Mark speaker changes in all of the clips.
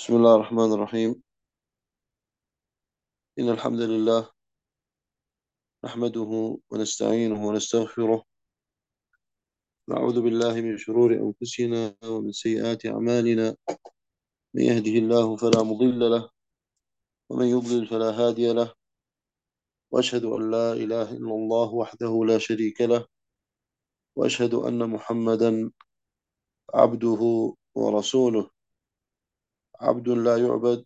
Speaker 1: بسم الله الرحمن الرحيم. إن الحمد لله نحمده ونستعينه ونستغفره. نعوذ بالله من شرور أنفسنا ومن سيئات أعمالنا. من يهده الله فلا مضل له، ومن يضلل فلا هادي له. وأشهد أن لا إله إلا الله وحده لا شريك له، وأشهد أن محمدا عبده ورسوله. عبد لا يعبد،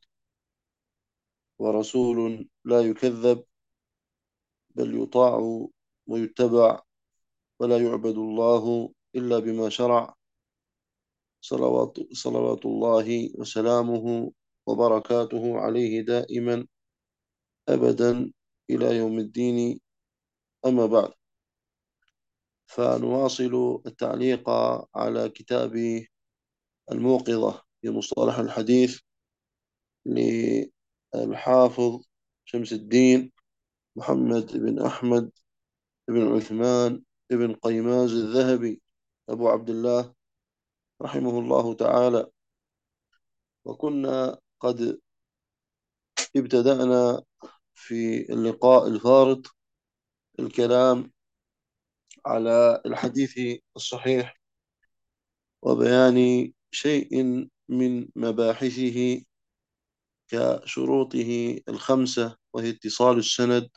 Speaker 1: ورسول لا يكذب، بل يطاع ويتبع، ولا يعبد الله إلا بما شرع. صلوات الله وسلامه وبركاته عليه دائما أبدا إلى يوم الدين. أما بعد، فنواصل التعليق على كتاب الموقظة في مصطلح الحديث للحافظ شمس الدين محمد بن أحمد بن عثمان بن قيماز الذهبي أبو عبد الله رحمه الله تعالى. وكنا قد ابتدأنا في اللقاء الفارط الكلام على الحديث الصحيح، وبيان شيء من مباحثه كشروطه الخمسة، وهي اتصال السند،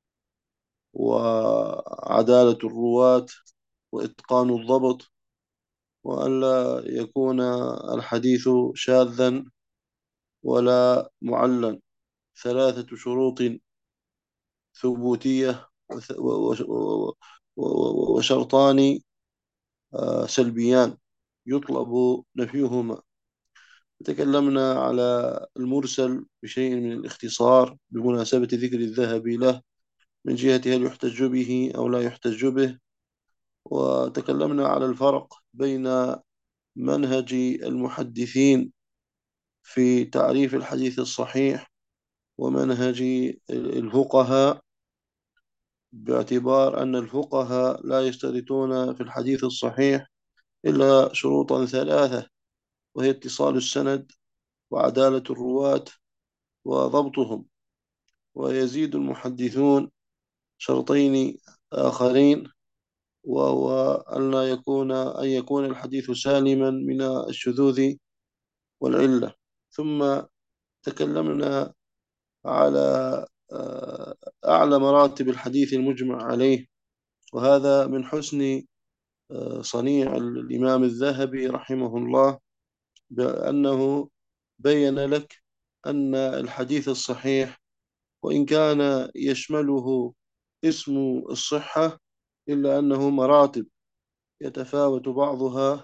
Speaker 1: وعدالة الرواة، وإتقان الضبط، وألا يكون الحديث شاذا ولا معلا. ثلاثة شروط ثبوتية، وشرطان سلبيان يطلب نفيهما. تكلمنا على المرسل بشيء من الاختصار بمناسبة ذكر الذهب له من جهة هل يحتج به أو لا يحتج به. وتكلمنا على الفرق بين منهج المحدثين في تعريف الحديث الصحيح ومنهج الفقهاء، باعتبار أن الفقهاء لا يشترطون في الحديث الصحيح إلا شروطا ثلاثة، وهي اتصال السند، وعدالة الرواة، وضبطهم. ويزيد المحدثون شرطين آخرين، وهو أن يكون الحديث سالما من الشذوذ والعلة. ثم تكلمنا على أعلى مراتب الحديث المجمع عليه، وهذا من حسن صنيع الإمام الذهبي رحمه الله، بأنه بين لك أن الحديث الصحيح وإن كان يشمله اسم الصحة، إلا أنه مراتب يتفاوت بعضها،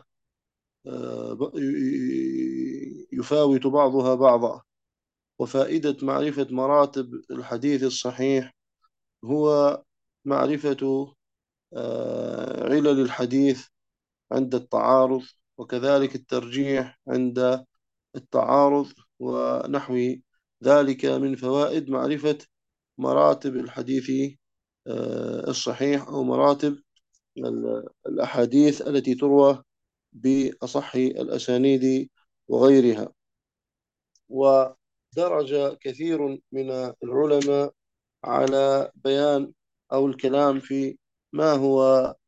Speaker 1: يفاوت بعضها بعضا. وفائدة معرفة مراتب الحديث الصحيح هو معرفة علل الحديث عند التعارض، وكذلك الترجيح عند التعارض، ونحو ذلك من فوائد معرفة مراتب الحديث الصحيح، أو مراتب الأحاديث التي تروى بأصح الأسانيد وغيرها. ودرج كثير من العلماء على بيان أو الكلام في ما هو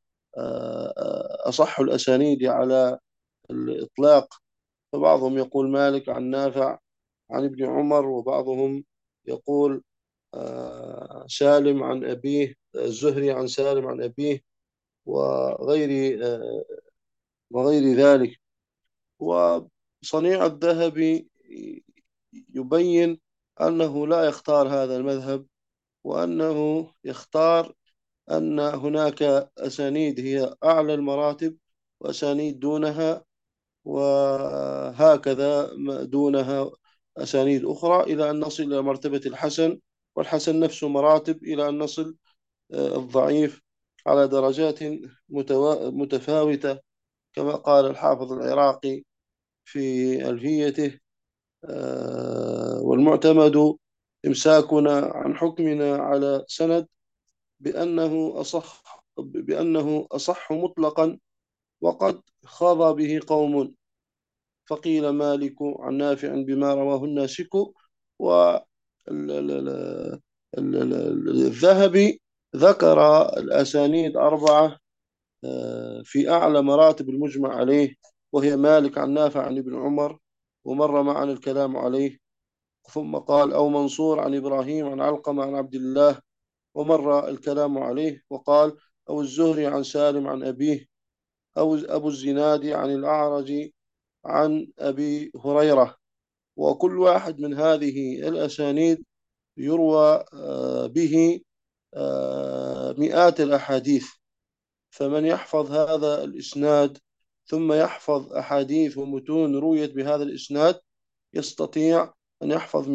Speaker 1: أصح الأسانيد على الإطلاق. فبعضهم يقول مالك عن نافع عن ابن عمر، وبعضهم يقول سالم عن أبيه، الزهري عن سالم عن أبيه، وغير وغير ذلك. وصنيع الذهبي يبين أنه لا يختار هذا المذهب، وأنه يختار أن هناك أسانيد هي أعلى المراتب، وأسانيد دونها، وهكذا دونها أسانيد أخرى، إلى أن نصل إلى مرتبة الحسن، والحسن نفسه مراتب، إلى أن نصل الضعيف على درجات متفاوتة، كما قال الحافظ العراقي في ألفيته: والمعتمد إمساكنا عن حكمنا على سند بأنه أصح مطلقا، وقد خاض به قوم فقيل مالك عن نافع بما رواه الناسك. والذهبي ذكر الأسانيد أربعة في أعلى مراتب المجمع عليه، وهي مالك عن نافع عن ابن عمر، ومر معنا الكلام عليه. ثم قال أو منصور عن إبراهيم عن علقمة عن عبد الله، ومر الكلام عليه. وقال أو الزهري عن سالم عن أبيه، أو أبو الزناد عن الأعرج عن أبي هريرة. وكل واحد من هذه الأسانيد يروى به مئات الأحاديث. فمن يحفظ هذا الإسناد ثم يحفظ أحاديث ومتون رويت بهذا الإسناد يستطيع أن يحفظ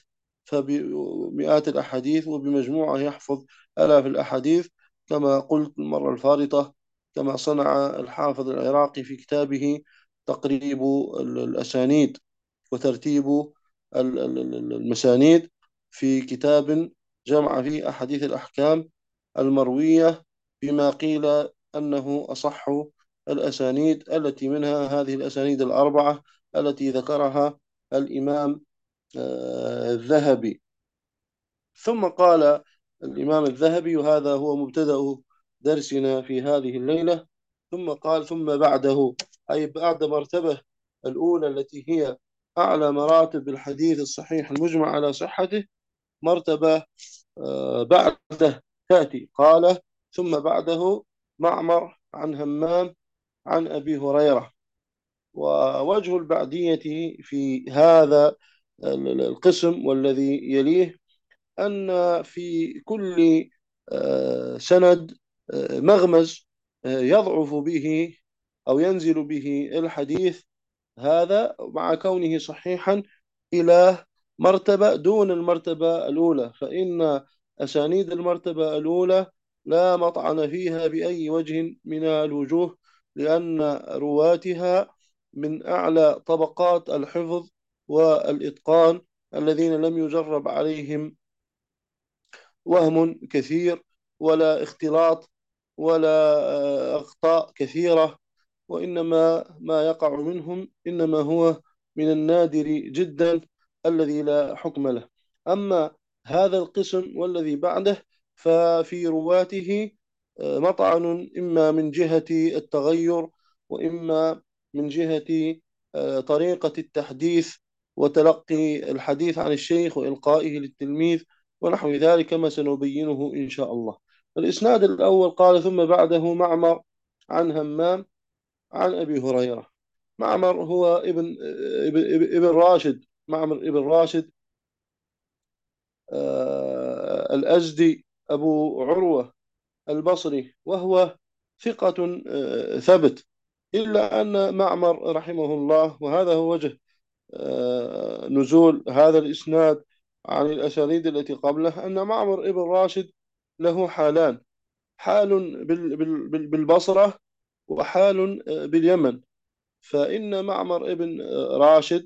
Speaker 1: مئات الأحاديث، وبمجموعة يحفظ آلاف الأحاديث، كما قلت المرة الفارطة، كما صنع الحافظ العراقي في كتابه تقريب الأسانيد وترتيب المسانيد، في كتاب جمع فيه أحاديث الأحكام المروية بما قيل أنه أصح الأسانيد، التي منها هذه الأسانيد الأربعة التي ذكرها الإمام الذهبي. ثم قال الإمام الذهبي، وهذا هو مبتدأ درسنا في هذه الليلة، ثم قال ثم بعده، أي بعد مرتبة الأولى التي هي أعلى مراتب الحديث الصحيح المجمع على صحته، مرتبة بعده تأتي. قال ثم بعده معمر عن همام عن أبي هريرة. ووجه البعدية في هذا القسم والذي يليه أن في كل سند مغمز يضعف به أو ينزل به الحديث هذا، مع كونه صحيحا، إلى مرتبة دون المرتبة الأولى. فإن أسانيد المرتبة الأولى لا مطعن فيها بأي وجه من الوجوه، لأن رواتها من أعلى طبقات الحفظ والإتقان، الذين لم يجرب عليهم وهم كثير ولا اختلاط ولا أخطاء كثيرة، وإنما ما يقع منهم إنما هو من النادر جدا الذي لا حكم له. أما هذا القسم والذي بعده ففي رواته مطعن، إما من جهة التغير، وإما من جهة طريقة التحديث وتلقي الحديث عن الشيخ وإلقائه للتلميذ ونحو ذلك، كما سنبينه إن شاء الله. الإسناد الأول قال ثم بعده معمر عن همام عن أبي هريرة. معمر هو ابن راشد، معمر ابن راشد الأزدي أبو عروة البصري، وهو ثقة ثبت، إلا أن معمر رحمه الله، وهذا هو وجه نزول هذا الإسناد عن الأسانيد التي قبله، أن معمر ابن راشد له حالان: حال بالبصرة، وحال باليمن. فإن معمر ابن راشد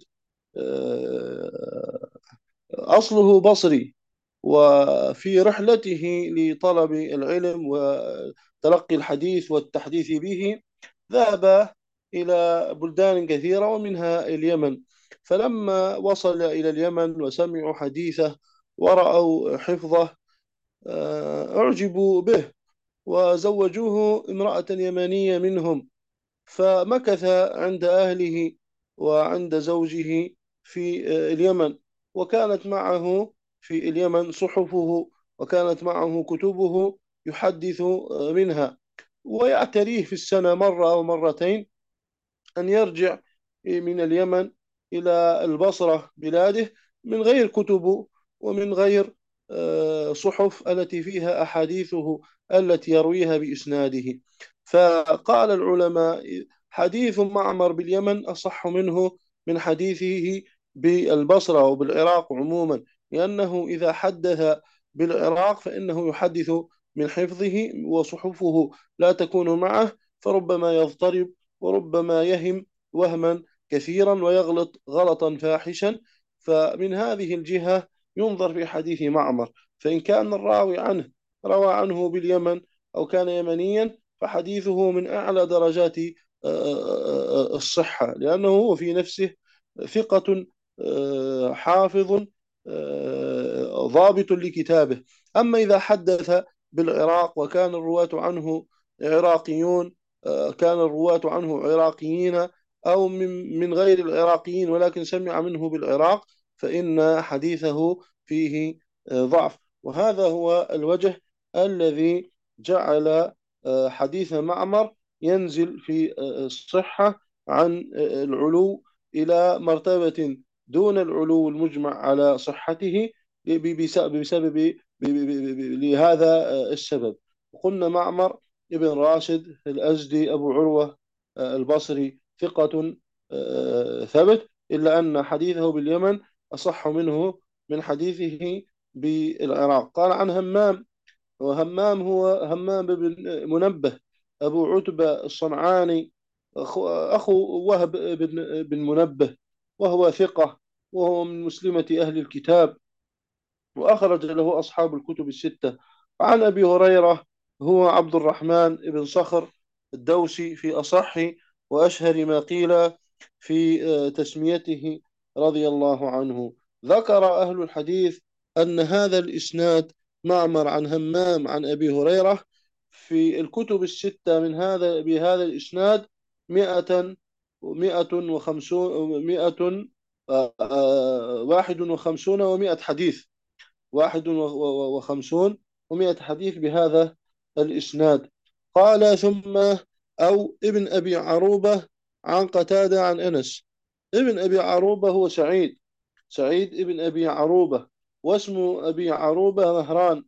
Speaker 1: أصله بصري، وفي رحلته لطلب العلم وتلقي الحديث والتحديث به ذهب إلى بلدان كثيرة ومنها اليمن. فلما وصل إلى اليمن وسمعوا حديثه ورأوا حفظه أعجبوا به، وزوجوه امرأة يمنية منهم، فمكث عند أهله وعند زوجه في اليمن، وكانت معه في اليمن صحفه، وكانت معه كتبه يحدث منها، ويعتريه في السنة مرة أو مرتين أن يرجع من اليمن إلى البصرة بلاده من غير كتب ومن غير صحف التي فيها أحاديثه التي يرويها بإسناده. فقال العلماء حديث معمر باليمن أصح منه من حديثه بالبصرة وبالعراق عموما، لأنه إذا حدث بالعراق فإنه يحدث من حفظه، وصحفه لا تكون معه، فربما يضطرب وربما يهم وهما كثيرا ويغلط غلطا فاحشا. فمن هذه الجهة ينظر في حديث معمر، فإن كان الراوي عنه روى عنه باليمن أو كان يمنيا فحديثه من أعلى درجات الصحة، لأنه هو في نفسه ثقة حافظ ضابط لكتابه. أما إذا حدث بالعراق وكان الرواة عنه عراقيون، كان الرواة عنه عراقيين أو من غير العراقيين ولكن سمع منه بالعراق، فإن حديثه فيه ضعف. وهذا هو الوجه الذي جعل حديث معمر ينزل في الصحة عن العلو إلى مرتبة دون العلو المجمع على صحته بسبب لهذا السبب. قلنا معمر ابن راشد الأزدي أبو عروة البصري ثقة ثبت، إلا أن حديثه باليمن أصح منه من حديثه بالعراق. قال عن همام، وهمام هو همام بن منبه أبو عتبة الصنعاني، أخو وهب بن منبه، وهو ثقة، وهو من مسلمة أهل الكتاب، وأخرج له أصحاب الكتب الستة. عن أبي هريرة هو عبد الرحمن بن صخر الدوسي في أصح وأشهر ما قيل في تسميته رضي الله عنه. ذكر أهل الحديث أن هذا الإسناد معمر عن همام عن أبي هريرة في الكتب الستة من هذا بهذا الإسناد مئة واحد وخمسون ومئة حديث، 51 ومئة حديث بهذا الإسناد. قال ثم أو ابن أبي عروبة عن قتادة عن أنس. ابن أبي عروبة هو سعيد ابن أبي عروبة، واسم أبي عروبة مهران،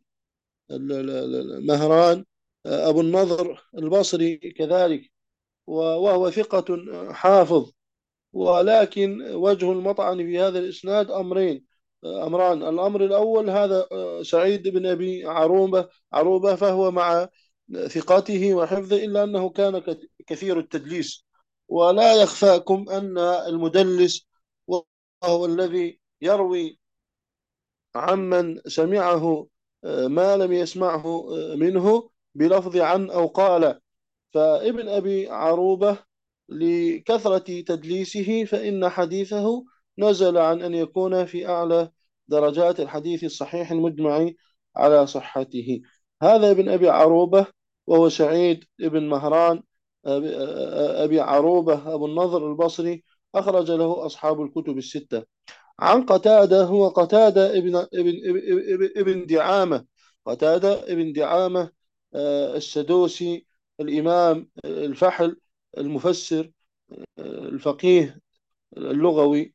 Speaker 1: مهران أبو النضر البصري كذلك، وهو ثقة حافظ. ولكن وجه المطعن في هذا الإسناد أمران. الأمر الأول هذا سعيد بن أبي عروبة فهو مع ثقته وحفظه إلا أنه كان كثير التدليس. ولا يخفاكم أن المدلس وهو الذي يروي عمن سمعه ما لم يسمعه منه بلفظ عن أو قال. فابن أبي عروبة لكثرة تدليسه فإن حديثه نزل عن أن يكون في أعلى درجات الحديث الصحيح المجمع على صحته. هذا ابن أبي عروبة وهو سعيد ابن مهران أبي عروبة أبو النضر البصري، أخرج له أصحاب الكتب الستة. عن قتادة هو قتادة ابن دعامة، قتادة ابن دعامة السدوسي الإمام الفحل المفسر الفقيه اللغوي.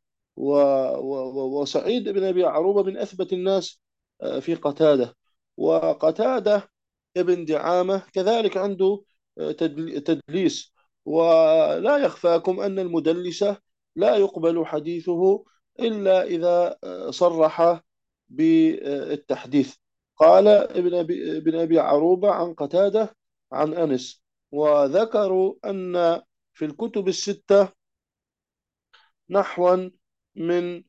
Speaker 1: وسعيد بن أبي عروبة من أثبت الناس في قتادة. وقتادة ابن دعامة كذلك عنده تدليس. ولا يخفاكم أن المدلس لا يقبل حديثه إلا إذا صرح بالتحديث. قال ابن أبي عروبة عن قتادة عن أنس. وذكروا أن في الكتب الستة نحوا من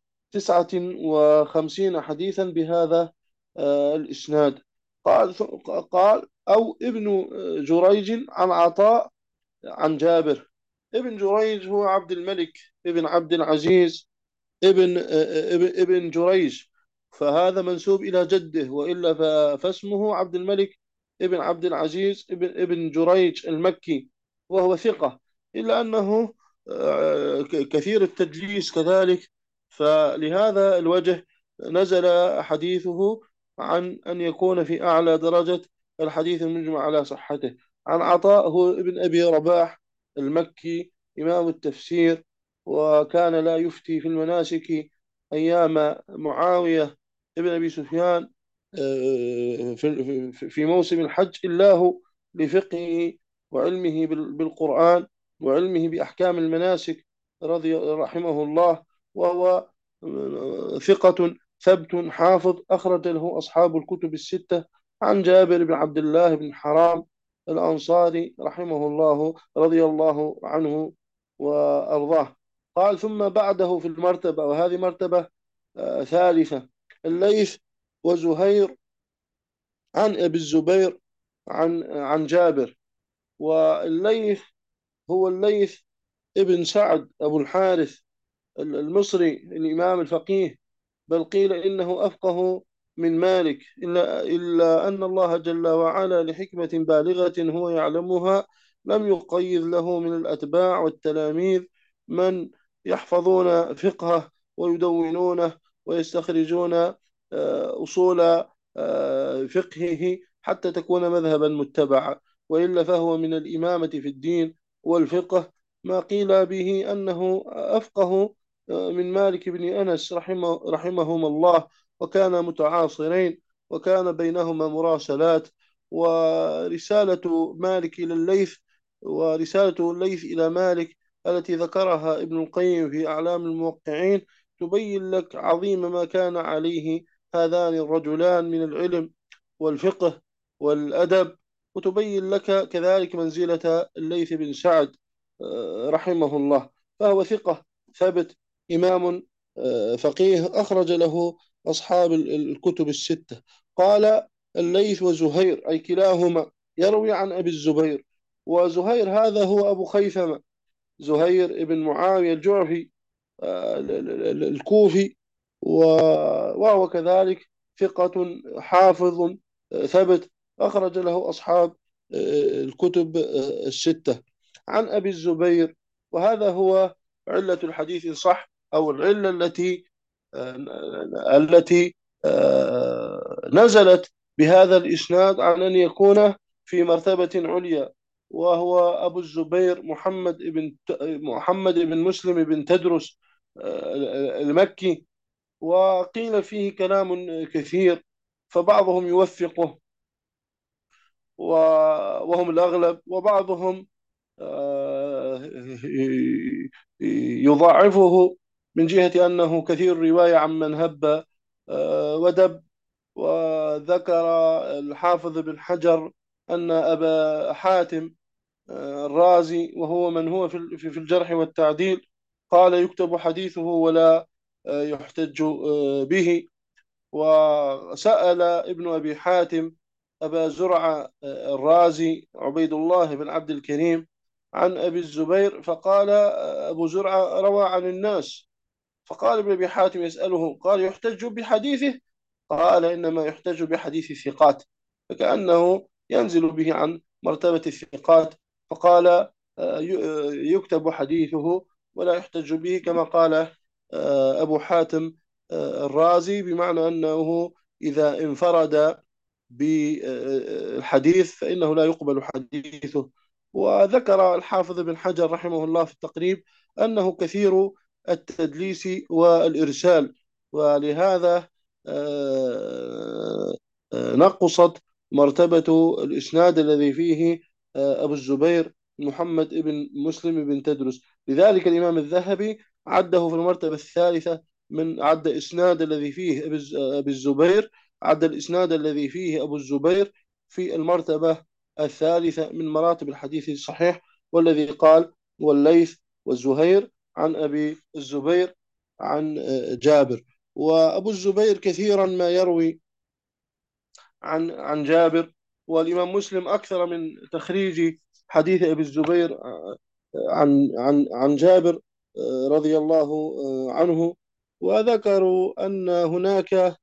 Speaker 1: 59 حديثا بهذا الإسناد. قال أو ابن جريج عن عطاء عن جابر. ابن جريج هو عبد الملك ابن عبد العزيز ابن جريج، فهذا منسوب إلى جده، وإلا فاسمه عبد الملك ابن عبد العزيز ابن جريج المكي، وهو ثقة، إلا أنه كثير التدليس كذلك. فلهذا الوجه نزل حديثه عن أن يكون في أعلى درجة الحديث المجمع على صحته. عن عطاء هو ابن أبي رباح المكي إمام التفسير، وكان لا يفتي في المناسك أيام معاوية ابن أبي سفيان في موسم الحج إلا هو لفقهه وعلمه بالقرآن وعلمه بأحكام المناسك رحمه الله. وهو ثقة ثبت حافظ، أخرج له أصحاب الكتب الستة. عن جابر بن عبد الله بن حرام الأنصاري رحمه الله رضي الله عنه وأرضاه. قال ثم بعده في المرتبة، وهذه مرتبة ثالثة، الليث وزهير عن أبي الزبير عن جابر. والليث هو الليث ابن سعد أبو الحارث المصري الإمام الفقيه، بل قيل إنه أفقه من مالك، إلا أن الله جل وعلا لحكمة بالغة هو يعلمها لم يقيض له من الأتباع والتلاميذ من يحفظون فقهه ويدونونه ويستخرجون أصول فقهه حتى تكون مذهبا متبعا، وإلا فهو من الإمامة في الدين والفقه ما قيل به أنه أفقه من مالك بن أنس رحمهما الله، وكان متعاصرين وكان بينهما مراسلات. ورسالة مالك إلى الليث ورسالة الليث إلى مالك التي ذكرها ابن القيم في أعلام الموقعين تبين لك عظيم ما كان عليه هذان الرجلان من العلم والفقه والأدب، وتبين لك كذلك منزلة الليث بن سعد رحمه الله. فهو ثقة ثبت، إمام فقيه، أخرج له أصحاب الكتب الستة. قال الليث وزهير أي كلاهما يروي عن أبي الزبير، وزهير هذا هو أبو خيثمة، زهير بن معاوية الجعفي الكوفي، وهو كذلك ثقة حافظ ثبت، أخرج له أصحاب الكتب الستة. عن أبي الزبير، وهذا هو علة الحديث إن صح، أو العلة التي نزلت بهذا الإسناد عن أن يكون في مرتبة عليا، وهو أبو الزبير محمد بن مسلم بن تدرس المكي. وقيل فيه كلام كثير، فبعضهم يوثقه وهم الأغلب، وبعضهم يضاعفه من جهة أنه كثير الرواية عمن هب ودب. وذكر الحافظ بن حجر أن أبا حاتم الرازي، وهو من هو في الجرح والتعديل، قال يكتب حديثه ولا يحتج به. وسأل ابن أبي حاتم أبا زرعة الرازي عبيد الله بن عبد الكريم عن أبي الزبير، فقال أبو زرعة روى عن الناس. فقال ابن أبي حاتم يسأله، قال يحتج بحديثه؟ قال إنما يحتج بحديث الثقات، فكأنه ينزل به عن مرتبة الثقات. فقال يكتب حديثه ولا يحتج به، كما قال أبو حاتم الرازي، بمعنى أنه إذا انفرد بالحديث فإنه لا يقبل حديثه. وذكر الحافظ بن حجر رحمه الله في التقريب أنه كثير التدليس والإرسال، ولهذا نقصت مرتبة الإسناد الذي فيه أبو الزبير محمد بن مسلم بن تدرس. لذلك الإمام الذهبي عده في المرتبة الثالثة، عد إسناد الذي فيه أبي الزبير، عد الإسناد الذي فيه أبو الزبير في المرتبة الثالثة من مراتب الحديث الصحيح، والذي قال والليث والزهير عن أبي الزبير عن جابر. وأبو الزبير كثيرا ما يروي عن جابر، والإمام مسلم أكثر من تخريج حديث أبي الزبير عن جابر رضي الله عنه. وذكروا أن هناك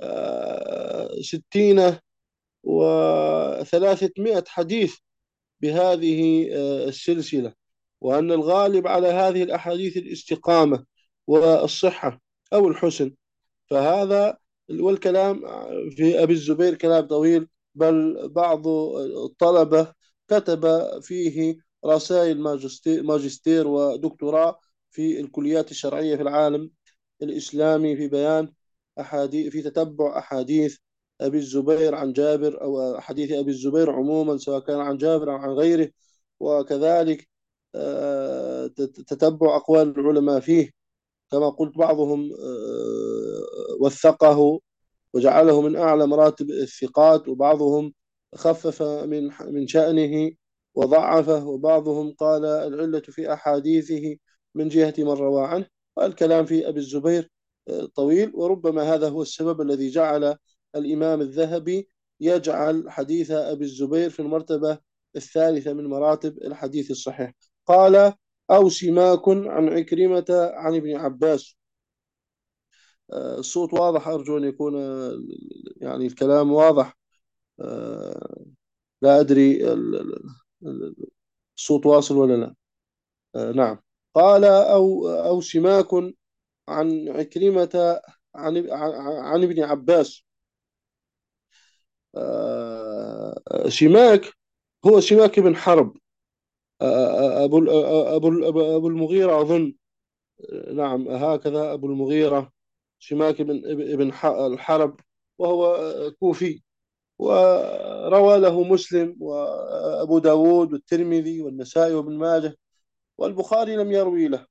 Speaker 1: 60 و300 حديث بهذه السلسلة، وأن الغالب على هذه الأحاديث الاستقامة والصحة أو الحسن. فهذا والكلام في أبي الزبير كلام طويل، بل بعض الطلبة كتب فيه رسائل ماجستير ودكتوراه في الكليات الشرعية في العالم الإسلامي في بيان أحاديث، في تتبع أحاديث أبي الزبير عن جابر، أو حديث أبي الزبير عموما سواء كان عن جابر أو عن غيره، وكذلك تتبع أقوال العلماء فيه. كما قلت بعضهم وثقه وجعله من أعلى مراتب الثقات، وبعضهم خفف من شأنه وضعفه، وبعضهم قال العلة في أحاديثه من جهة من روى عنه. والكلام في أبي الزبير طويل، وربما هذا هو السبب الذي جعل الإمام الذهبي يجعل حديث أبي الزبير في المرتبة الثالثة من مراتب الحديث الصحيح. قال أو سماك عن عكرمة عن ابن عباس. الصوت واضح، أرجو أن يكون يعني الكلام واضح. آه، لا أدري الصوت واصل ولا لا. نعم. قال أو سماك عن عكرمة عن ابن عباس. شماك هو شماك بن حرب، أبو المغيرة أظن. نعم هكذا، أبو المغيرة شماك بن الحرب، وهو كوفي. وروى له مسلم وأبو داود والترمذي والنسائي وابن ماجه، والبخاري لم يروي له.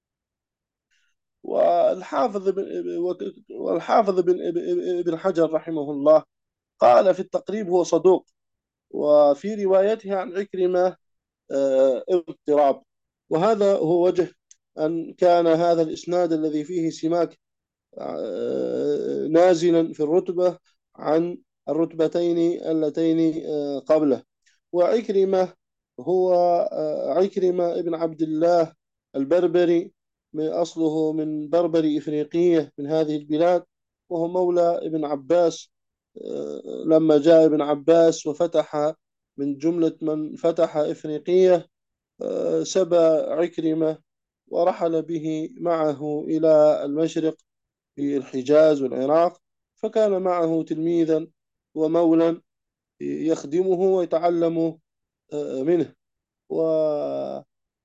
Speaker 1: والحافظ بن حجر رحمه الله قال في التقريب هو صدوق، وفي روايته عن عكرمة اضطراب. وهذا هو وجه أن كان هذا الإسناد الذي فيه سماك نازلا في الرتبة عن الرتبتين اللتين قبله. وعكرمة هو عكرمة ابن عبد الله البربري، من أصله من بربر إفريقية من هذه البلاد، وهو مولى ابن عباس. لما جاء ابن عباس وفتح من جملة من فتح إفريقية، سبى عكرمة ورحل به معه إلى المشرق في الحجاز والعراق، فكان معه تلميذا ومولا يخدمه ويتعلم منه. وعكرمة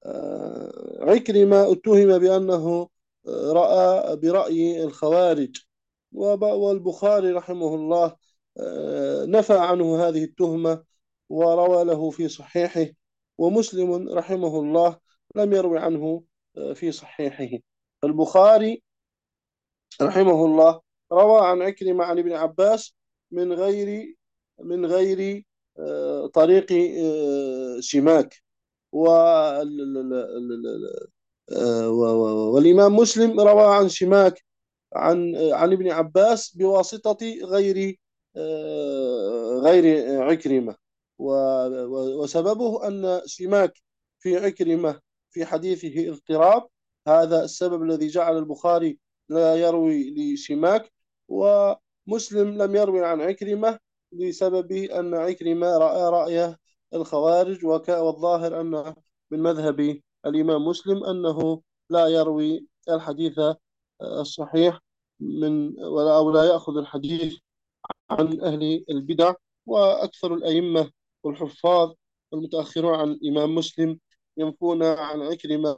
Speaker 1: اتهم بأنه رأى برأي الخوارج، والبخاري رحمه الله نفى عنه هذه التهمة وروى له في صحيحه، ومسلم رحمه الله لم يروي عنه في صحيحه. البخاري رحمه الله روى عن عكرمة عن ابن عباس من غير طريق سماك. والإمام مسلم روى عن سماك عن ابن عباس بواسطة غير عكرمة. وسببه أن سماك في عكرمة في حديثه اضطراب، هذا السبب الذي جعل البخاري لا يروي لسماك. ومسلم لم يروي عن عكرمة بسبب أن عكرمة رأى رأي الخوارج، والظاهر أن من مذهب الإمام مسلم أنه لا يروي الحديث الصحيح أو لا يأخذ الحديث عن أهل البدع. وأكثر الأئمة والحفاظ المتأخرون عن الإمام مسلم ينفون عن عكرمة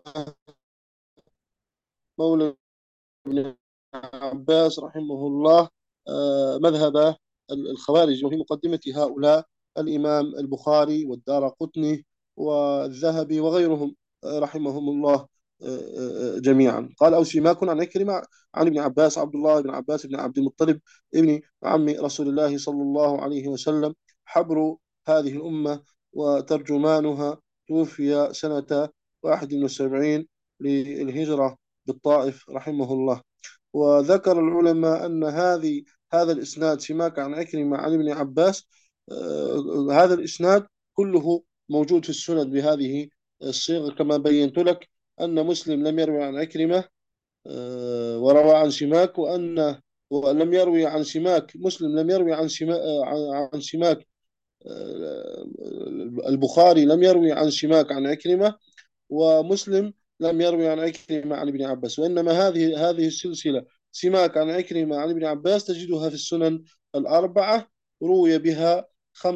Speaker 1: مولى ابن عباس رحمه الله مذهب الخوارج. وفي مقدمة هؤلاء الإمام البخاري والدارقطني والذهبي وغيرهم رحمهم الله جميعا. قال أو سماك عن عكرمة عن ابن عباس عبد الله بن عباس بن عبد المطلب ابن عم رسول الله صلى الله عليه وسلم، حبر هذه الأمة وترجمانها، توفي سنة 71 للهجرة بالطائف رحمه الله. وذكر العلماء أن هذا الإسناد سماك عن عكرمة عن ابن عباس، هذا الإسناد كله موجود في السند بهذه الصيغة كما بينت لك، أن مسلم لم يروي عن عكرمة وروى عن سماك، ولم يروي عن سماك، مسلم لم يروي عن سماك، البخاري لم يروي عن سماك عن عكرمة، ومسلم لم يروي عن عكرمة عن ابن عباس. وإنما هذه السلسلة سماك عن عكرمة عن ابن عباس تجدها في السنن الأربعة، روي بها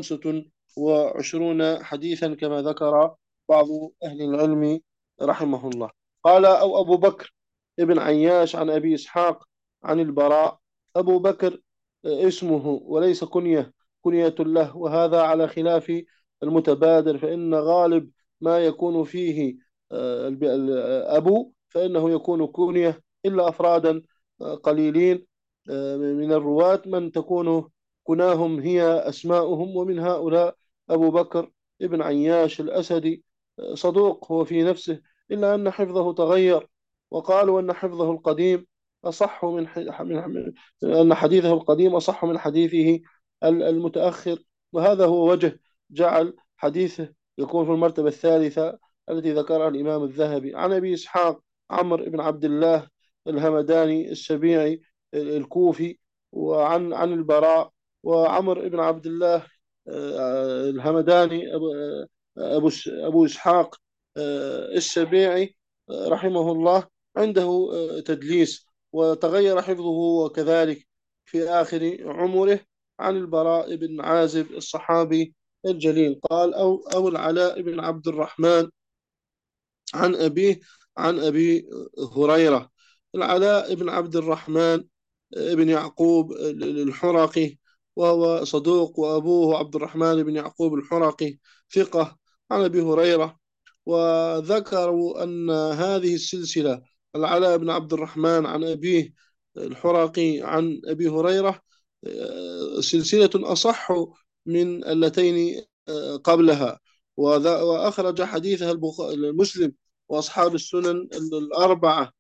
Speaker 1: 25 حديثا كما ذكر بعض أهل العلم رحمه الله. قال أو أبو بكر ابن عياش عن أبي إسحاق عن البراء. أبو بكر اسمه وليس كنية له، وهذا على خلاف المتبادر، فإن غالب ما يكون فيه أبو فإنه يكون كنية، إلا أفرادا قليلين من الرواة من تكون كناهم هي أسماؤهم، ومن هؤلاء أبو بكر ابن عياش الأسدي، صدوق هو في نفسه، إلا أن حفظه تغير. وقالوا أن حفظه القديم أصح أن حديثه القديم أصح من حديثه المتأخر. وهذا هو وجه جعل حديثه يكون في المرتبة الثالثة التي ذكرها الإمام الذهبي عن أبي إسحاق عمرو بن عبد الله الهمداني السبيعي الكوفي، عن البراء. وعمرو بن عبد الله الهمداني أبو إسحاق السبيعي رحمه الله عنده تدليس، وتغير حفظه وكذلك في آخر عمره. عن البراء بن عازب الصحابي الجليل قال أو العلاء بن عبد الرحمن عن أبيه عن أبي هريرة. العلاء بن عبد الرحمن بن يعقوب الحرقي، وهو صدوق، وأبوه عبد الرحمن بن يعقوب الحرقي ثقة، عن أبي هريرة. وذكروا أن هذه السلسلة، العلاء بن عبد الرحمن عن أبيه الحرقي عن أبي هريرة، سلسلة أصح من اللتين قبلها. وأخرج حديثها المسلم وأصحاب السنن الأربعة،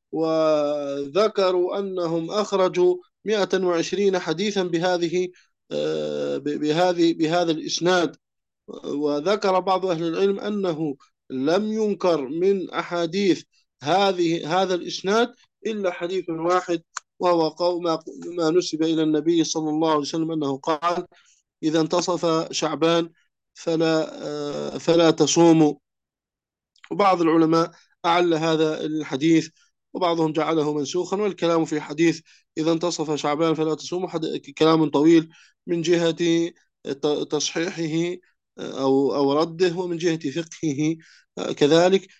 Speaker 1: وذكروا أنهم أخرجوا 120 حديثا بهذا الإسناد. وذكر بعض أهل العلم أنه لم ينكر من أحاديث هذا الإسناد إلا حديث واحد، وهو ما نسب إلى النبي صلى الله عليه وسلم أنه قال: إذا انتصف شعبان فلا تصوموا. وبعض العلماء أعل هذا الحديث، وبعضهم جعله منسوخا. والكلام في حديث إذا انتصف شعبان فلا تصوموا كلام طويل من جهة تصحيحه أو رده، ومن جهة فقهه كذلك.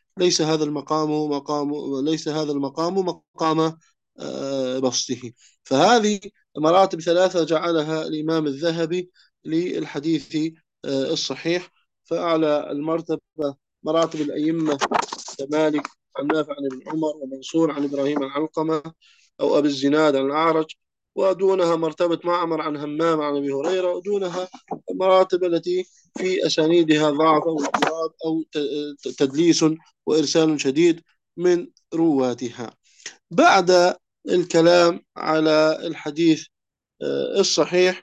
Speaker 1: ليس هذا المقام مقام بسطه. فهذه مراتب ثلاثة جعلها الإمام الذهبي للحديث الصحيح. فأعلى المرتبة مراتب الأئمة كمالك عن نافع عن ابن عمر، ومنصور عن إبراهيم عن علقمة أو أبي الزناد عن الأعرج. ودونها مرتبة معمر عن همام عن أبي هريرة. ودونها مراتب التي في أسانيدها ضعف أو اضطراب أو تدليس وإرسال شديد من رواتها. بعد الكلام على الحديث الصحيح،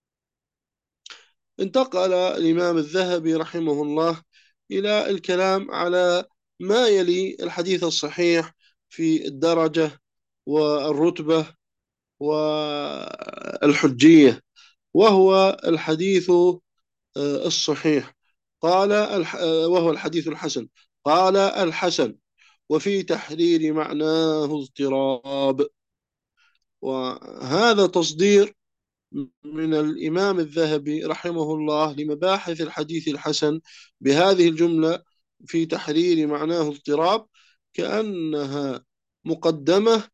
Speaker 1: انتقل الإمام الذهبي رحمه الله إلى الكلام على ما يلي الحديث الصحيح في الدرجة والرتبة والحجية، وهو الحديث الصحيح. وهو الحديث الحسن. قال الحسن: وفي تحرير معناه اضطراب. وهذا تصدير من الإمام الذهبي رحمه الله لمباحث الحديث الحسن بهذه الجملة: في تحرير معناه اضطراب، كأنها مقدمة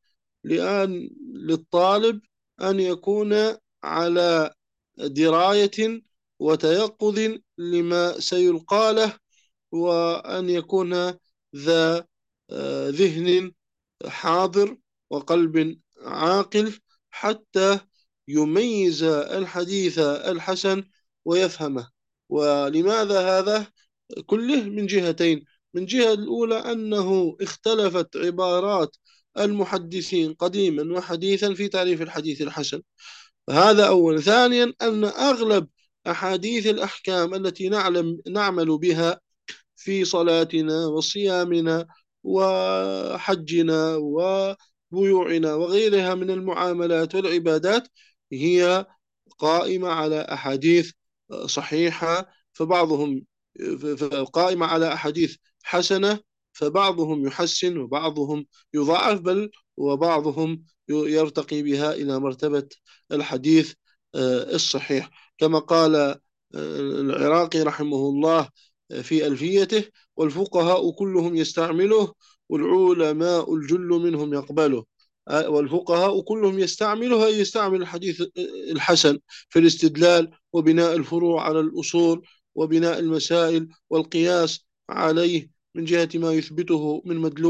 Speaker 1: للطالب أن يكون على دراية وتيقظ لما سيلقى له، وأن يكون ذا ذهن حاضر وقلب عاقل، حتى يميز الحديث الحسن ويفهمه. ولماذا هذا؟ كله من جهتين: من جهة الأولى أنه اختلفت عبارات المحدثين قديما وحديثا في تعريف الحديث الحسن، هذا أولا. ثانيا أن أغلب أحاديث الأحكام التي نعمل بها في صلاتنا وصيامنا وحجنا وبيوعنا وغيرها من المعاملات والعبادات هي قائمة على أحاديث صحيحة، فبعضهم قائمة على أحاديث حسنة، فبعضهم يحسن وبعضهم يضعف، بل وبعضهم يرتقي بها إلى مرتبة الحديث الصحيح. كما قال العراقي رحمه الله في ألفيته: والفقهاء كلهم يستعمله، والعلماء الجل منهم يقبله. والفقهاء كلهم يستعمله، أي يستعمل الحديث الحسن في الاستدلال وبناء الفروع على الأصول وبناء المسائل والقياس عليه من جهة ما يثبته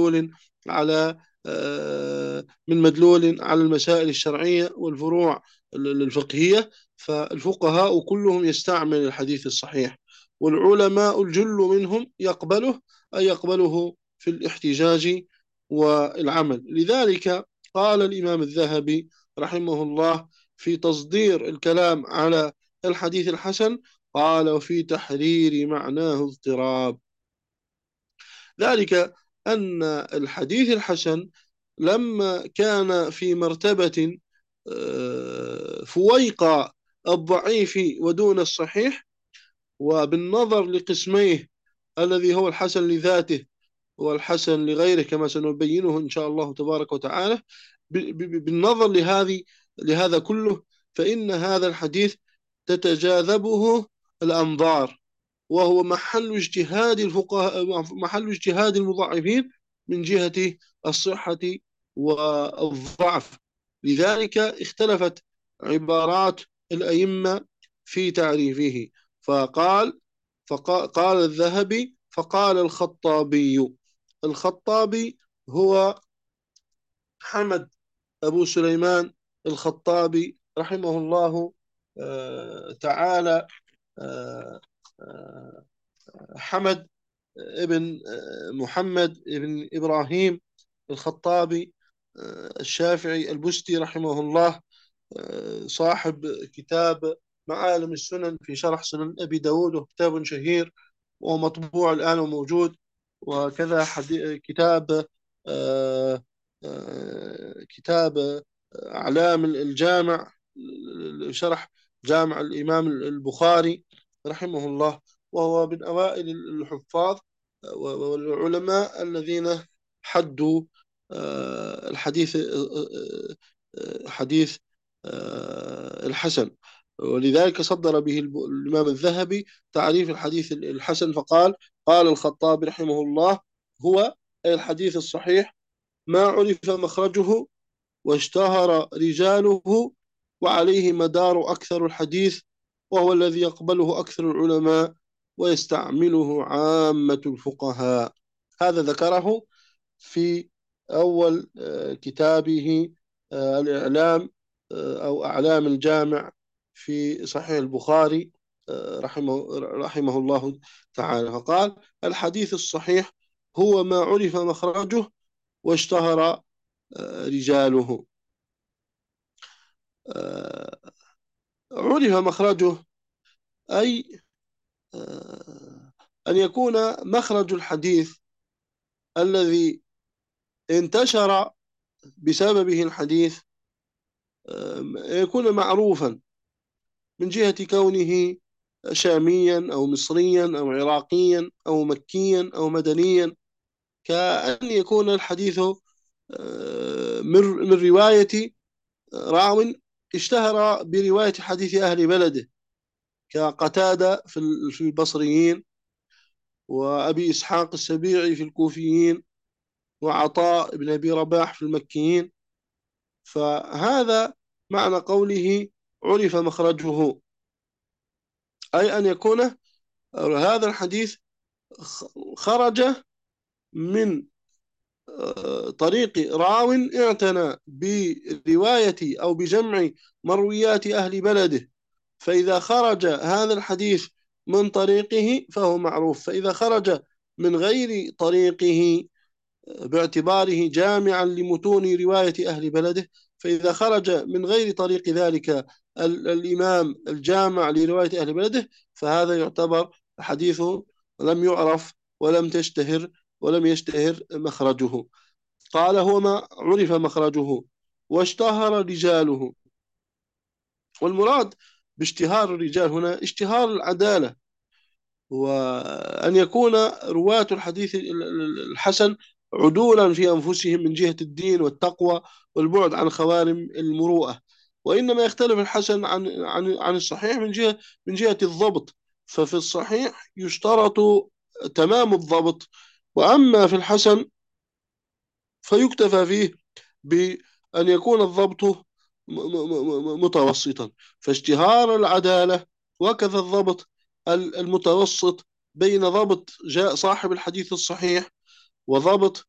Speaker 1: من مدلول على المسائل الشرعية والفروع الفقهية. فالفقهاء كلهم يستعمل الحديث الصحيح، والعلماء الجل منهم يقبله، أي يقبله في الاحتجاج والعمل. لذلك قال الإمام الذهبي رحمه الله في تصدير الكلام على الحديث الحسن: قال: وفي تحرير معناه اضطراب. ذلك أن الحديث الحسن لما كان في مرتبة فويق الضعيف ودون الصحيح، وبالنظر لقسميه الذي هو الحسن لذاته والحسن لغيره كما سنبينه إن شاء الله تبارك وتعالى، بالنظر لهذا كله، فإن هذا الحديث تتجاذبه الأنظار، وهو محل اجتهاد الفقهاء، محل اجتهاد المضاعفين من جهة الصحة والضعف. لذلك اختلفت عبارات الأئمة في تعريفه، فقال الذهبي، فقال الخطابي. الخطابي هو حمد أبو سليمان الخطابي رحمه الله تعالى. آه، آه، حمد ابن محمد ابن إبراهيم الخطابي الشافعي البستي رحمه الله، صاحب كتاب معالم السنن في شرح سنن أبي داود، وكتاب شهير ومطبوع الآن وموجود. وكذا كتاب أعلام الجامع، شرح جامع الإمام البخاري رحمه الله، وهو من أوائل الحفاظ والعلماء الذين حدوا الحديث، حديث الحسن. ولذلك صدر به الإمام الذهبي تعريف الحديث الحسن فقال: قال الخطابي رحمه الله: هو أي الحديث الصحيح ما عرف مخرجه واشتهر رجاله وعليه مدار أكثر الحديث، وهو الذي يقبله أكثر العلماء ويستعمله عامة الفقهاء. هذا ذكره في أول كتابه الإعلام أو أعلام الجامع في صحيح البخاري رحمه الله تعالى، فقال: الحديث الصحيح هو ما عرف مخرجه واشتهر رجاله. عرف مخرجه أي أن يكون مخرج الحديث الذي انتشر بسببه الحديث يكون معروفا من جهة كونه شاميا أو مصريا أو عراقيا أو مكيا أو مدنيا، كأن يكون الحديث من رواية راو اشتهر برواية حديث أهل بلده، كقتادة في البصريين، وأبي إسحاق السبيعي في الكوفيين، وعطاء بن أبي رباح في المكيين. فهذا معنى قوله عرف مخرجه، أي أن يكون هذا الحديث خرج من طريق راو اعتنى برواية أو بجمع مرويات أهل بلده، فإذا خرج هذا الحديث من طريقه فهو معروف. فإذا خرج من غير طريقه باعتباره جامعا لمتون رواية أهل بلده، فإذا خرج من غير طريق ذلك الإمام الجامع لرواية أهل بلده، فهذا يعتبر حديثه لم يعرف ولم يشتهر مخرجه. قال: هو ما عرف مخرجه واشتهر رجاله. والمراد باشتهار الرجال هنا اشتهار العدالة، وأن يكون رواة الحديث الحسن عدولا في أنفسهم من جهة الدين والتقوى والبعد عن خوارم المروءة. وإنما يختلف الحسن عن الصحيح من جهة الضبط، ففي الصحيح يشترط تمام الضبط، وأما في الحسن فيكتفى فيه بأن يكون الضبط متوسطا. فاشتهار العدالة وكذا الضبط المتوسط بين ضبط جاء صاحب الحديث الصحيح وضبط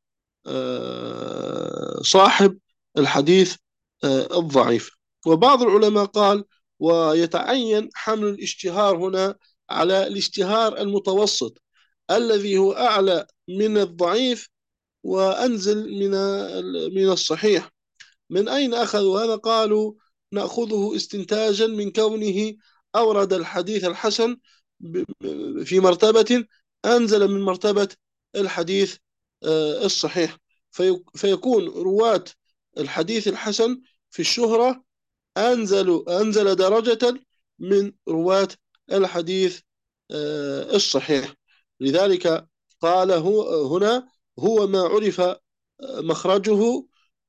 Speaker 1: صاحب الحديث الضعيف. وبعض العلماء قال: ويتعين حمل الاشتهار هنا على الاشتهار المتوسط الذي هو أعلى من الضعيف وأنزل من الصحيح. من أين أخذوا هذا؟ قالوا: نأخذه استنتاجا من كونه أورد الحديث الحسن في مرتبة أنزل من مرتبة الحديث الصحيح. فيكون رواة الحديث الحسن في الشهرة أنزل درجة من رواة الحديث الصحيح. لذلك قال هو هنا هو ما عرف مخرجه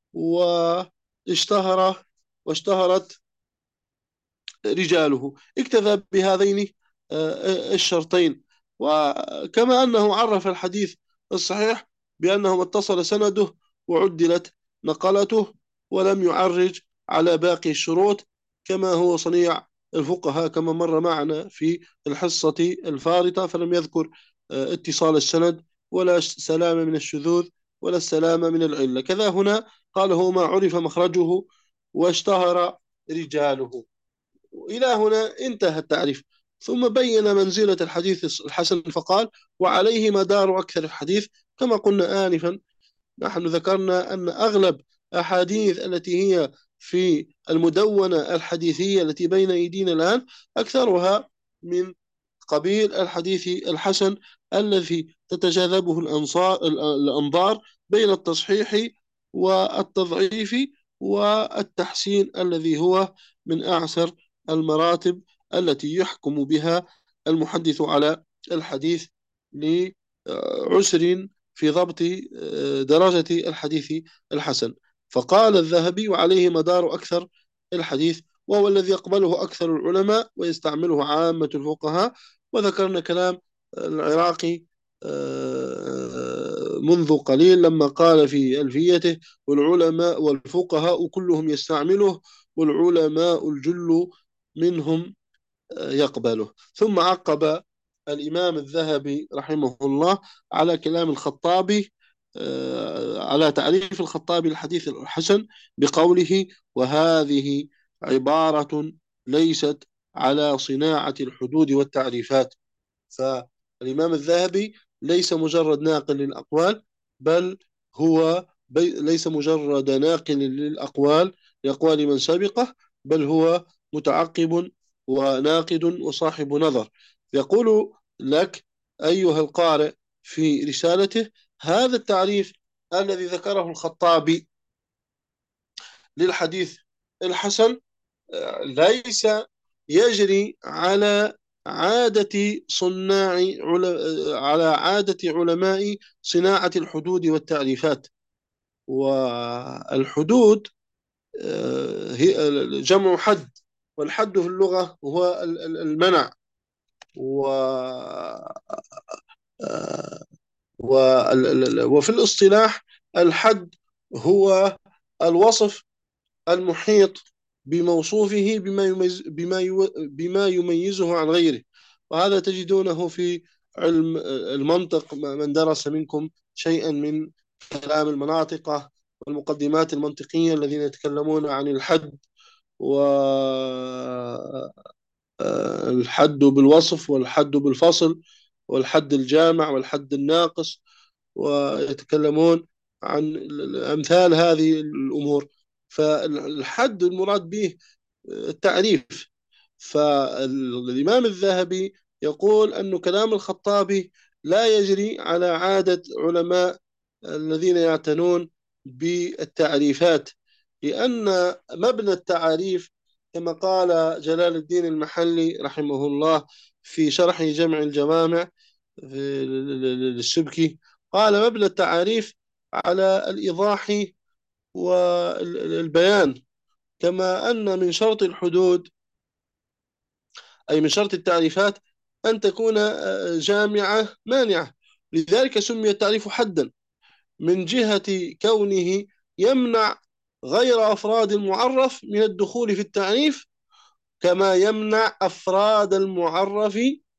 Speaker 1: واشتهر واشتهرت رجاله. اكتفى بهذين الشرطين. وكما أنه عرف الحديث الصحيح بأنه ما اتصل سنده وعدلت نقلته ولم يعرج على باقي الشروط، كما هو صنيع الفقهاء كما مر معنا في الحصة الفارطة، فلم يذكر اتصال السند ولا سلامة من الشذوذ ولا السلامة من العلة. كذا هنا قال هو ما عرف مخرجه واشتهر رجاله. إلى هنا انتهى التعريف. ثم بين منزلة الحديث الحسن فقال: وعليه مدار أكثر الحديث. كما قلنا آنفا، نحن ذكرنا أن أغلب أحاديث التي هي في المدونة الحديثية التي بين أيدينا الآن أكثرها من قبيل الحديث الحسن، الذي تتجاذبه الأنظار بين التصحيح والتضعيف والتحسين، الذي هو من أعسر المراتب التي يحكم بها المحدث على الحديث لعسر في ضبط درجة الحديث الحسن. فقال الذهبي: وعليه مدار أكثر الحديث، وهو الذي يقبله أكثر العلماء ويستعمله عامة الفقهاء. وذكرنا كلام العراقي منذ قليل لما قال في ألفيته: والعلماء والفقهاء كلهم يستعمله، والعلماء الجل منهم يقبله. ثم عقب الإمام الذهبي رحمه الله على كلام الخطابي على تعريف الخطابي الحديث الحسن بقوله: وهذه عبارة ليست على صناعة الحدود والتعريفات. فالإمام الذهبي ليس مجرد ناقل للأقوال، بل هو ليس مجرد ناقل للأقوال لأقوال من سبقه، بل هو متعقب وناقد وصاحب نظر. يقول لك أيها القارئ في رسالته: هذا التعريف الذي ذكره الخطابي للحديث الحسن ليس يجري على عادة على عادة علماء صناعة الحدود والتعريفات. والحدود هي جمع حد، والحد في اللغة هو المنع، وفي الاصطلاح الحد هو الوصف المحيط بموصوفه بما يميزه عن غيره. وهذا تجدونه في علم المنطق، من درس منكم شيئا من كلام المناطق والمقدمات المنطقية الذين يتكلمون عن الحد والحد بالوصف والحد بالفصل والحد الجامع والحد الناقص، ويتكلمون عن أمثال هذه الأمور. فالحد المراد به التعريف. فالإمام الذهبي يقول أن كلام الخطابي لا يجري على عادة علماء الذين يعتنون بالتعريفات، لأن مبنى التعاريف كما قال جلال الدين المحلي رحمه الله في شرح جمع الجوامع للسبكي، قال: مبنى التعاريف على الإيضاح والبيان، كما أن من شرط الحدود أي من شرط التعريفات أن تكون جامعة مانعة. لذلك سمي التعريف حدا من جهة كونه يمنع غير أفراد المعرف من الدخول في التعريف، كما يمنع أفراد المعرف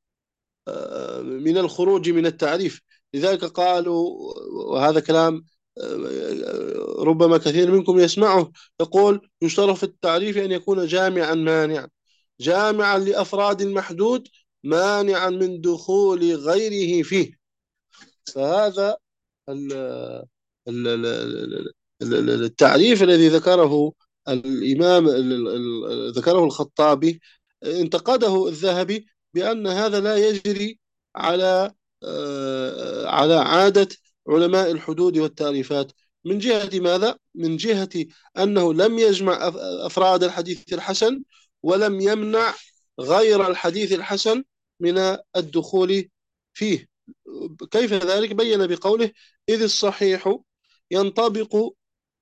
Speaker 1: من الخروج من التعريف. لذلك قالوا، وهذا كلام ربما كثير منكم يسمعه، يقول: يشترط في التعريف أن يكون جامعا مانعا، جامعا لأفراد المحدود مانعا من دخول غيره فيه. فهذا التعريف الذي ذكره الإمام ذكره الخطابي انتقده الذهبي بأن هذا لا يجري على على عادة علماء الحدود والتعريفات. من جهة ماذا؟ من جهة أنه لم يجمع أفراد الحديث الحسن، ولم يمنع غير الحديث الحسن من الدخول فيه. كيف ذلك؟ بين بقوله: إذ الصحيح ينطبق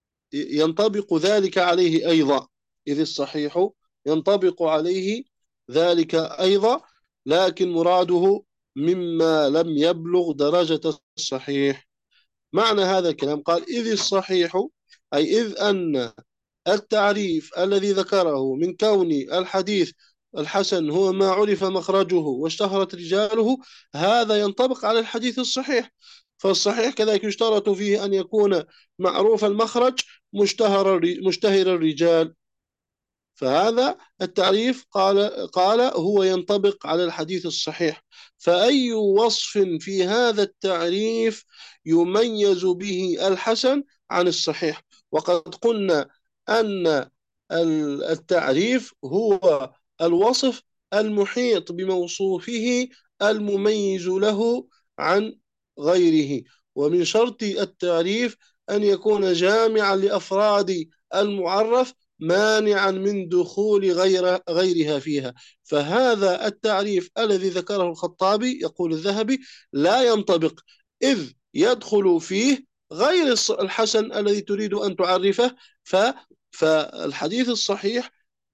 Speaker 1: ذلك عليه أيضا. إذ الصحيح ينطبق عليه ذلك أيضا، لكن مراده مما لم يبلغ درجة الصحيح. معنى هذا الكلام، قال: إذ الصحيح، أي إذ أن التعريف الذي ذكره من كون الحديث الحسن هو ما عرف مخرجه واشتهرت رجاله، هذا ينطبق على الحديث الصحيح. فالصحيح كذلك يشترط فيه أن يكون معروف المخرج، مشتهر الرجال. فهذا التعريف قال هو ينطبق على الحديث الصحيح. فأي وصف في هذا التعريف يميز به الحسن عن الصحيح؟ وقد قلنا أن التعريف هو الوصف المحيط بموصوفه المميز له عن غيره. ومن شرط التعريف أن يكون جامعا لأفراد المعرف، مانعا من دخول غيرها فيها. فهذا التعريف الذي ذكره الخطابي، يقول الذهبي، لا ينطبق، إذ يدخل فيه غير الحسن الذي تريد أن تعرفه. فالحديث الصحيح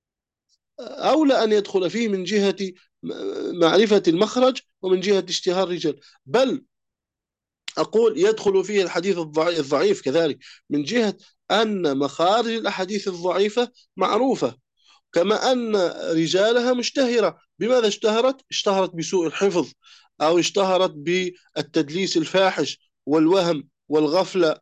Speaker 1: أولى أن يدخل فيه من جهة معرفة المخرج ومن جهة اشتهار الرجال، بل أقول يدخل فيه الحديث الضعيف كذلك، من جهة أن مخارج الأحاديث الضعيفة معروفة، كما أن رجالها مشتهرة. بماذا اشتهرت؟ اشتهرت بسوء الحفظ، أو اشتهرت بالتدليس الفاحش والوهم والغفلة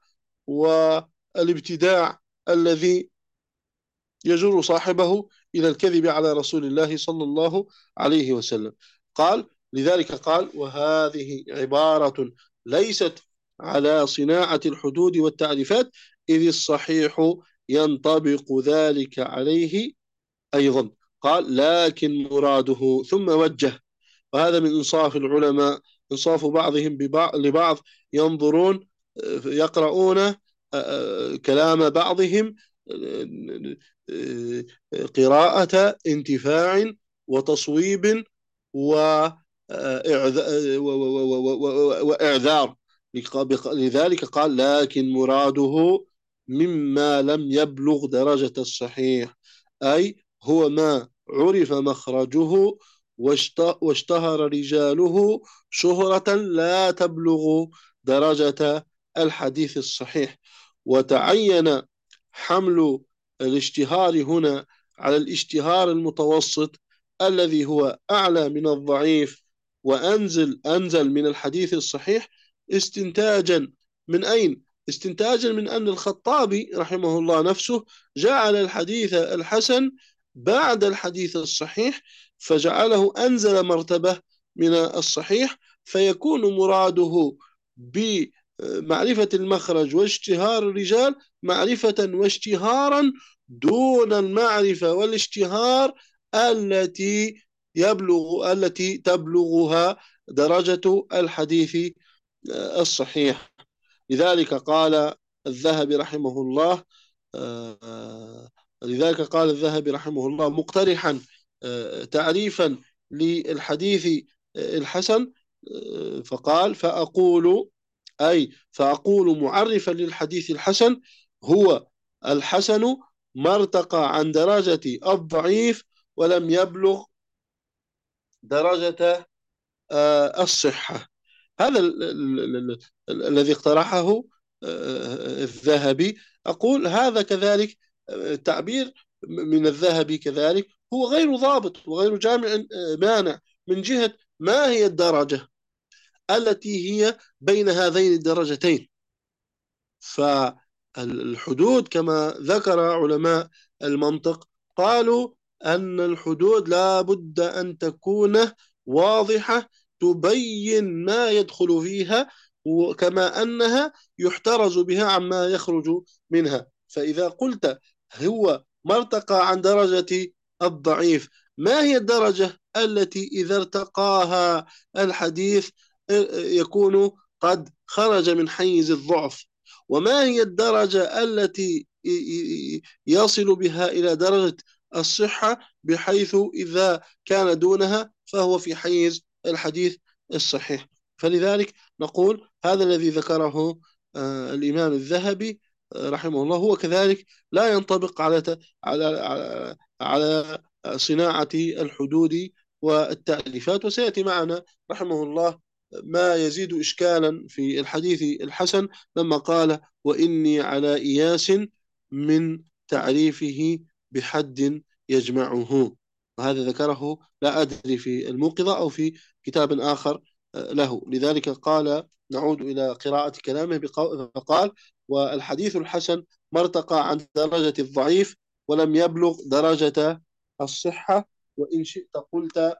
Speaker 1: والابتداع الذي يجر صاحبه إلى الكذب على رسول الله صلى الله عليه وسلم. قال لذلك قال: وهذه عبارة ليست على صناعة الحدود والتعريفات، إذ الصحيح ينطبق ذلك عليه أيضا. قال: لكن مراده، ثم وجه. وهذا من إنصاف العلماء، إنصاف بعضهم لبعض، ينظرون يقرؤون كلام بعضهم قراءة انتفاع وتصويب وإعذار. لذلك قال: لكن مراده مما لم يبلغ درجة الصحيح، أي هو ما عرف مخرجه واشتهر رجاله شهرة لا تبلغ درجة الحديث الصحيح. وتعين حمل الاشتهار هنا على الاشتهار المتوسط الذي هو أعلى من الضعيف أنزل من الحديث الصحيح، استنتاجا من أين؟ استنتاجا من أن الخطابي رحمه الله نفسه جعل الحديث الحسن بعد الحديث الصحيح، فجعله أنزل مرتبة من الصحيح، فيكون مراده بمعرفة المخرج واشتهار الرجال معرفة واشتهارا دون المعرفة والاشتهار التي تبلغها درجة الحديث الصحيح. لذلك قال الذهبي رحمه الله مقترحا تعريفا للحديث الحسن، فقال: فأقول معرفا للحديث الحسن: هو الحسن ما ارتقى عن درجة الضعيف ولم يبلغ درجة الصحة. هذا الذي اقترحه الذهبي. أقول هذا كذلك تعبير من الذهبي كذلك هو غير ضابط وغير جامع مانع، من جهة ما هي الدرجة التي هي بين هذين الدرجتين. فالحدود كما ذكر علماء المنطق قالوا أن الحدود لا بد أن تكون واضحة، تبين ما يدخل فيها، كما أنها يحترز بها عما يخرج منها. فإذا قلت هو ما ارتقى عن درجة الضعيف، ما هي الدرجة التي إذا ارتقاها الحديث يكون قد خرج من حيز الضعف. وما هي الدرجة التي يصل بها إلى درجة الصحة بحيث إذا كان دونها فهو في حيز الحديث الصحيح؟ فلذلك نقول هذا الذي ذكره الإمام الذهبي رحمه الله هو كذلك لا ينطبق على صناعة الحدود والتأليفات. وسيأتي معنا رحمه الله ما يزيد إشكالا في الحديث الحسن لما قال: وإني على إياس من تعريفه بحد يجمعه. وهذا ذكره لا أدري في الموقظة أو في كتاب آخر له. لذلك قال، نعود إلى قراءة كلامه، فقال: والحديث الحسن ما ارتقى عن درجة الضعيف ولم يبلغ درجة الصحة. وإن شئت قلت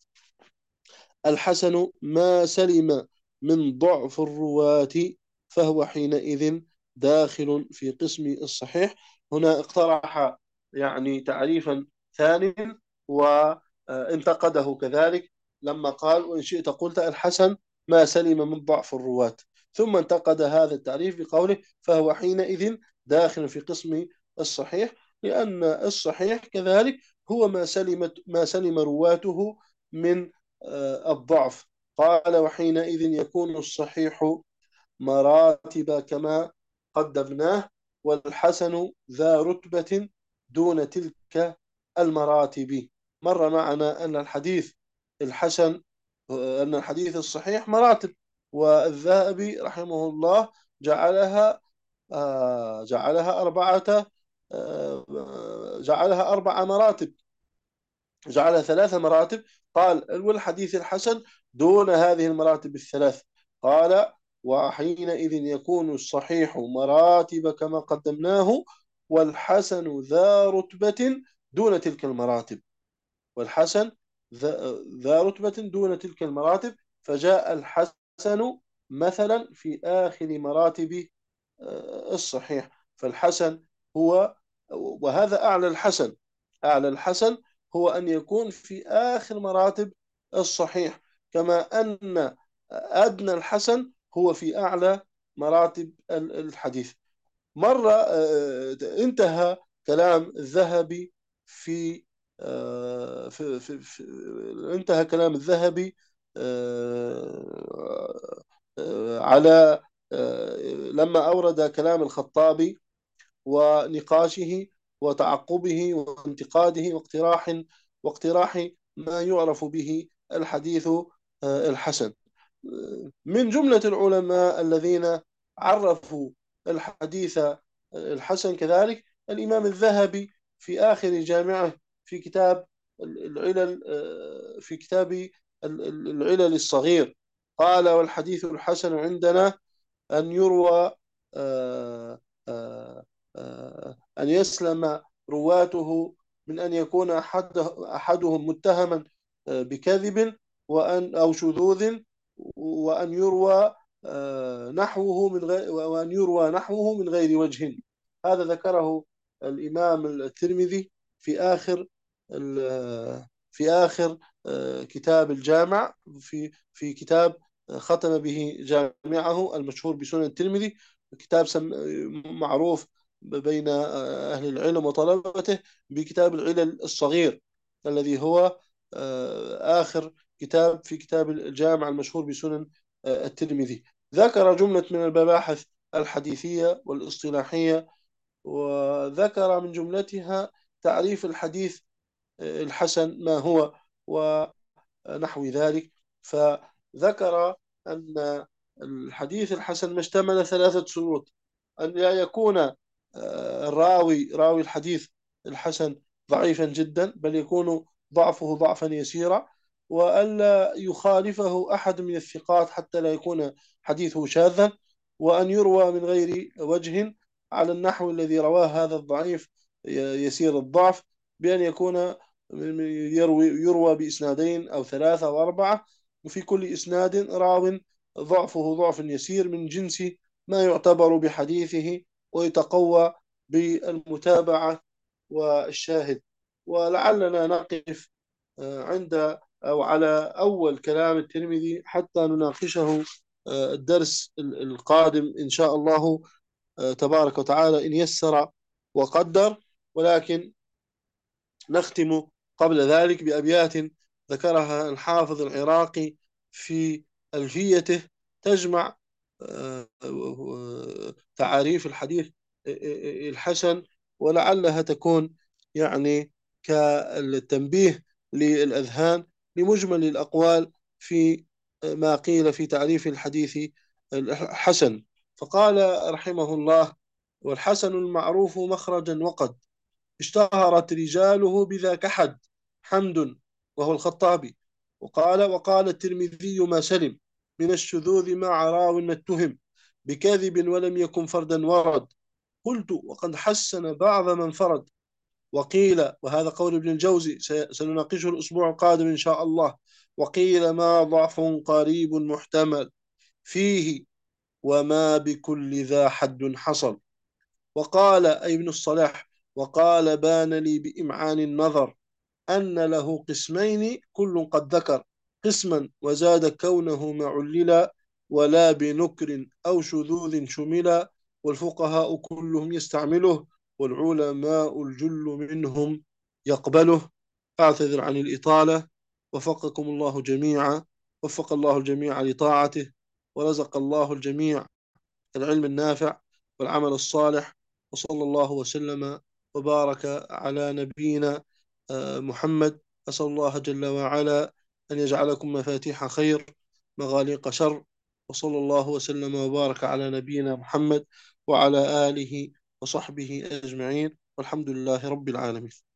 Speaker 1: الحسن ما سلم من ضعف الرواة فهو حينئذ داخل في قسم الصحيح. هنا اقترح يعني تعريفا ثانيا وانتقده كذلك لما قال: وإن شئت قلت الحسن ما سلم من ضعف الرواة، ثم انتقد هذا التعريف بقوله: فهو حينئذ داخل في قسم الصحيح، لأن الصحيح كذلك هو ما سلم رواته من الضعف. قال: وحينئذ يكون الصحيح مراتب كما قدمناه، والحسن ذا رتبة دون تلك المراتب. مر معنا أن الحديث الحسن أن الحديث الصحيح مراتب، والذهبي رحمه الله جعلها جعلها أربع مراتب، جعلها 3 مراتب. قال: والحديث الحسن دون هذه المراتب الثلاث. قال: وحينئذ يكون الصحيح مراتب كما قدمناه، والحسن ذا رتبة دون تلك المراتب. والحسن ذا رتبة دون تلك المراتب، فجاء الحسن مثلا في آخر مراتب الصحيح. فالحسن هو، وهذا أعلى الحسن، أعلى الحسن هو أن يكون في آخر مراتب الصحيح، كما أن أدنى الحسن هو في أعلى مراتب الحديث. مرة انتهى كلام الذهبي في, آه، في, في, في انتهى كلام الذهبي على لما أورد كلام الخطابي ونقاشه وتعقبه وانتقاده واقتراح ما يعرف به الحديث الحسن. من جملة العلماء الذين عرفوا الحديث الحسن كذلك الإمام الذهبي في آخر جامعه في كتاب العلل، في كتاب العلل الصغير، قال: والحديث الحسن عندنا أن يروى أن يسلم رواته من أن يكون أحدهم متهما بكذب أو شذوذ، وأن يروى نحوه من غير وجه. هذا ذكره الإمام الترمذي في آخر في آخر كتاب الجامع، في كتاب ختم به جامعه المشهور بسنن الترمذي، كتاب معروف بين أهل العلم وطلبته بكتاب العلل الصغير، الذي هو آخر كتاب في كتاب الجامع المشهور بسنن الترمذي. ذكر جملة من المباحث الحديثية والاصطلاحية، وذكر من جملتها تعريف الحديث الحسن ما هو ونحو ذلك. فذكر أن الحديث الحسن ما اشتمل 3 شروط: أن لا يكون راوي الحديث الحسن ضعيفا جدا، بل يكون ضعفه ضعفا يسيرا، وألا يخالفه أحد من الثقات حتى لا يكون حديثه شاذا، وأن يروى من غير وجه على النحو الذي رواه هذا الضعيف يسير الضعف، بأن يكون يروى بإسنادين أو 3 أو 4، وفي كل إسناد راو ضعفه ضعف يسير من جنس ما يعتبر بحديثه ويتقوى بالمتابعة والشاهد. ولعلنا نقف عند أو على أول كلام الترمذي حتى نناقشه الدرس القادم إن شاء الله تبارك وتعالى إن يسر وقدر. ولكن نختم قبل ذلك بأبيات ذكرها الحافظ العراقي في ألفيته تجمع تعاريف الحديث الحسن، ولعلها تكون يعني كالتنبيه للأذهان لمجمل الأقوال في ما قيل في تعريف الحديث الحسن. فقال رحمه الله: والحسن المعروف مخرجا وقد اشتهرت رجاله بذاك حد حمد، وهو الخطابي. وقال الترمذي: ما سلم من الشذوذ مع راو ما اتهم بكذب ولم يكن فردا ورد. قلت: وقد حسن بعض من فرد. وقيل، وهذا قول ابن الجوزي سنناقشه الأسبوع القادم إن شاء الله، وقيل: ما ضعف قريب محتمل فيه وما بكل ذا حد حصل. وقال أي ابن الصلاح: وقال بان لي بإمعان النظر أن له قسمين كل قد ذكر قسما وزاد كونه ما عللا ولا بنكر أو شذوذ شملا، والفقهاء كلهم يستعمله والعلماء الجل منهم يقبله. أعتذر عن الإطالة. وفقكم الله جميعا، وفق الله الجميع لطاعته، ورزق الله الجميع العلم النافع والعمل الصالح. وصلى الله وسلم وبارك على نبينا محمد. أسأل الله جل وعلا أن يجعلكم مفاتيح خير مغاليق شر. وصلى الله وسلم وبارك على نبينا محمد وعلى آله وصحبه أجمعين، والحمد لله رب العالمين.